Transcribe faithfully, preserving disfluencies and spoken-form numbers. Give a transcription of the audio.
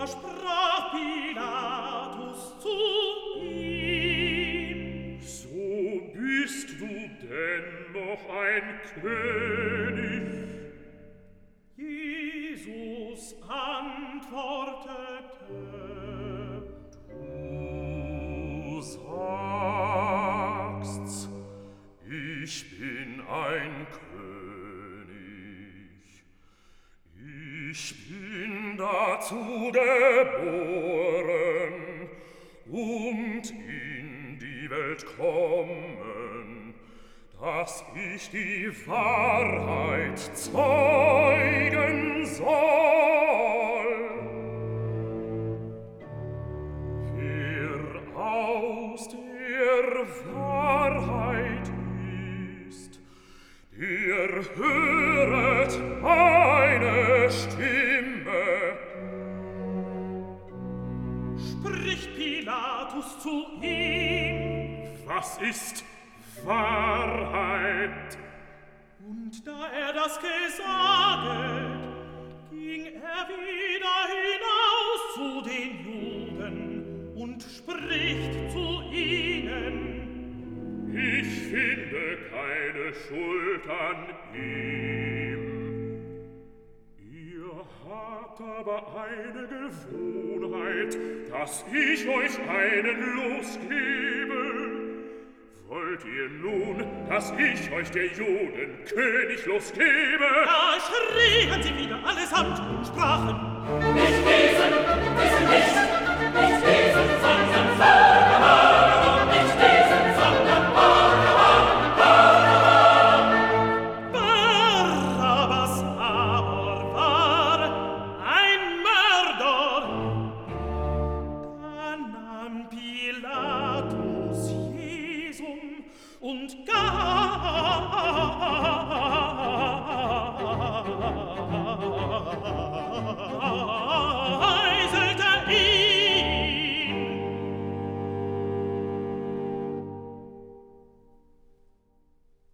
Da sprach Pilatus zu ihm: So bist du denn noch ein König? Jesus antwortete: Du sagst's, ich bin ein König. Ich bin dazu geboren und in die Welt kommen, dass ich die Wahrheit zeugen soll. Wer aus der Wahrheit ist, der höret meine Stimme. Spricht Pilatus zu ihm: Was ist Wahrheit? Und da er das gesaget, ging er wieder hinaus zu den Juden und spricht zu ihnen: Ich finde keine Schuld an ihm. Ihr habt aber eine Gewohnheit, dass ich euch einen losgebe. Wollt ihr nun, dass ich euch der Juden König losgebe? Da schrien sie wieder allesamt und sprachen: Nicht diesen, diesen nicht, nicht diesen, sondern Barabbas, nicht diesen, sondern Barabbas, Barabbas. Barabbas aber war ein Mörder. Da nahm Pilatus